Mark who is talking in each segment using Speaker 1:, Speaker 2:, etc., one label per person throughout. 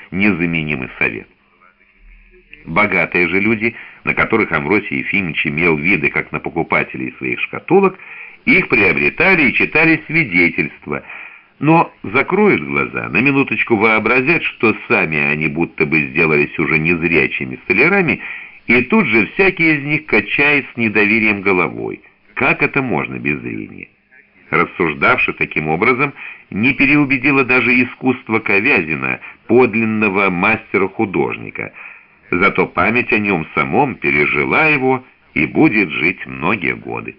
Speaker 1: незаменимый совет. Богатые же люди, на которых Амвросий Ефимович имел виды как на покупателей своих шкатулок, их приобретали и читали свидетельства, но закроют глаза, на минуточку вообразят, что сами они будто бы сделались уже незрячими столярами, и тут же всякий из них качает с недоверием головой. Как это можно без зрения? Рассуждавши таким образом, не переубедило даже искусство Ковязина, подлинного мастера-художника, зато память о нем самом пережила его и будет жить многие годы.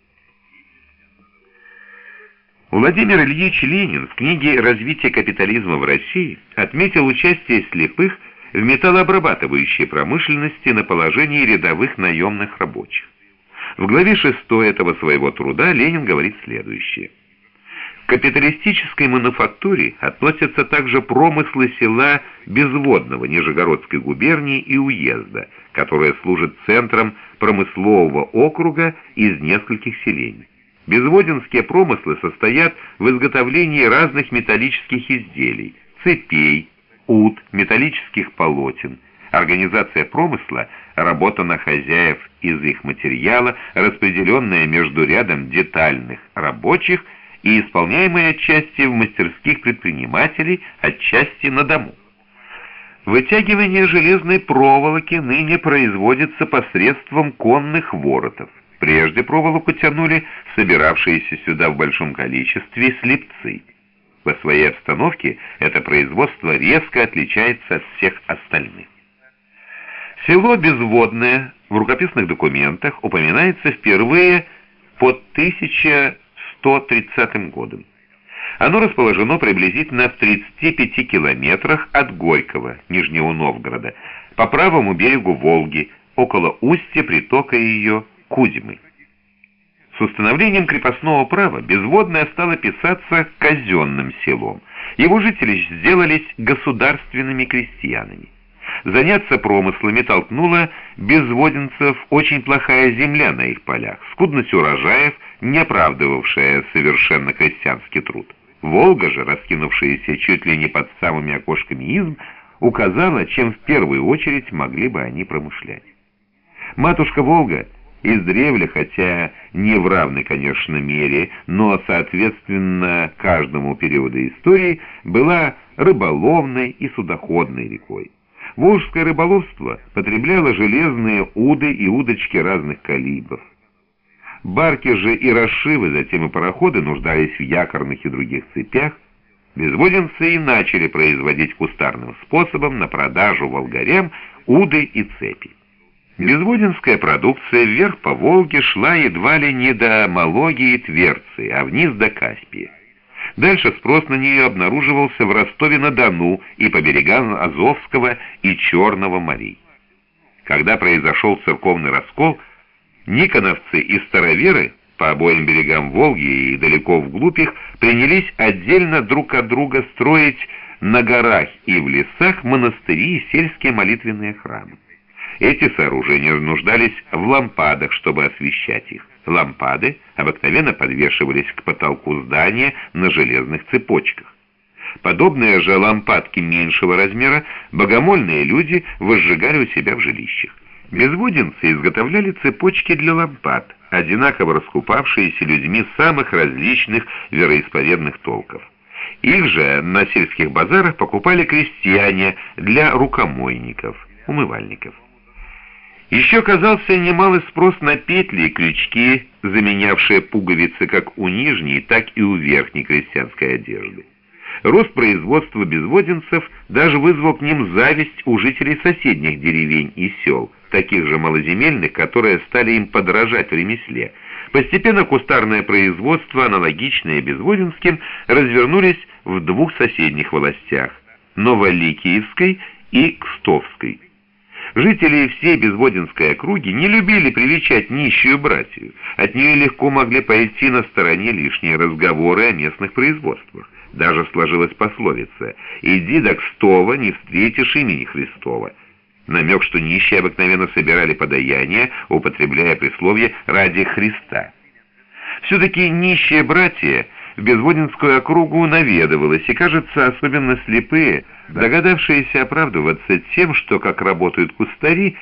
Speaker 1: Владимир Ильич Ленин в книге «Развитие капитализма в России» отметил участие слепых в металлообрабатывающей промышленности на положении рядовых наемных рабочих. В главе 6 этого своего труда Ленин говорит следующее. К капиталистической мануфактуре относятся также промыслы села Безводного Нижегородской губернии и уезда, которое служит центром промыслового округа из нескольких селений. Безводинские промыслы состоят в изготовлении разных металлических изделий, цепей, ут, металлических полотен. Организация промысла – работа на хозяев из их материала, распределенная между рядом детальных рабочих и исполняемая отчасти в мастерских предпринимателей, отчасти на дому. Вытягивание железной проволоки ныне производится посредством конных воротов. Прежде проволоку тянули собиравшиеся сюда в большом количестве слепцы. По своей обстановке это производство резко отличается от всех остальных. Село Безводное в рукописных документах упоминается впервые под 1130 годом. Оно расположено приблизительно в 35 километрах от Горького, Нижнего Новгорода, по правому берегу Волги, около устья притока ее Кузьмы. С установлением крепостного права Безводное стало писаться казенным селом. Его жители сделались государственными крестьянами. Заняться промыслами толкнула безводинцев очень плохая земля на их полях, скудность урожаев, не оправдывавшая совершенно крестьянский труд. Волга же, раскинувшаяся чуть ли не под самыми окошками изб, указала, чем в первую очередь могли бы они промышлять. Матушка Волга издревле, хотя не в равной, конечно, мере, но соответственно каждому периоду истории, была рыболовной и судоходной рекой. Волжское рыболовство потребляло железные уды и удочки разных калибров. Барки же и расшивы, затем и пароходы нуждались в якорных и других цепях. Безводинцы и начали производить кустарным способом на продажу волгарям уды и цепи. Безводинская продукция вверх по Волге шла едва ли не до Малоги и Тверцы, а вниз до Каспия. Дальше спрос на нее обнаруживался в Ростове-на-Дону и по берегам Азовского и Черного морей. Когда произошел церковный раскол, никоновцы и староверы по обоим берегам Волги и далеко вглубь их принялись отдельно друг от друга строить на горах и в лесах монастыри и сельские молитвенные храмы. Эти сооружения нуждались в лампадах, чтобы освещать их. Лампады обыкновенно подвешивались к потолку здания на железных цепочках. Подобные же лампадки меньшего размера богомольные люди возжигали у себя в жилищах. Безводинцы изготовляли цепочки для лампад, одинаково раскупавшиеся людьми самых различных вероисповедных толков. Их же на сельских базарах покупали крестьяне для рукомойников, умывальников. Еще оказался немалый спрос на петли и крючки, заменявшие пуговицы как у нижней, так и у верхней крестьянской одежды. Рост производства безводинцев даже вызвал к ним зависть у жителей соседних деревень и сел, таких же малоземельных, которые стали им подражать в ремесле. Постепенно кустарное производство, аналогичное безводинским, развернулись в двух соседних властях – Новоликиевской и Кстовской. Жители всей Безводинской округи не любили привечать нищую братью. От нее легко могли пойти на стороне лишние разговоры о местных производствах. Даже сложилась пословица «Иди до Кстова, не встретишь имени Христова». Намек, что нищие обыкновенно собирали подаяние, употребляя присловие «ради Христа». Все-таки нищие братья в Безводинскую округу наведывалась, и, кажется, особенно слепые, догадавшиеся оправдываться тем, что, как работают кустари,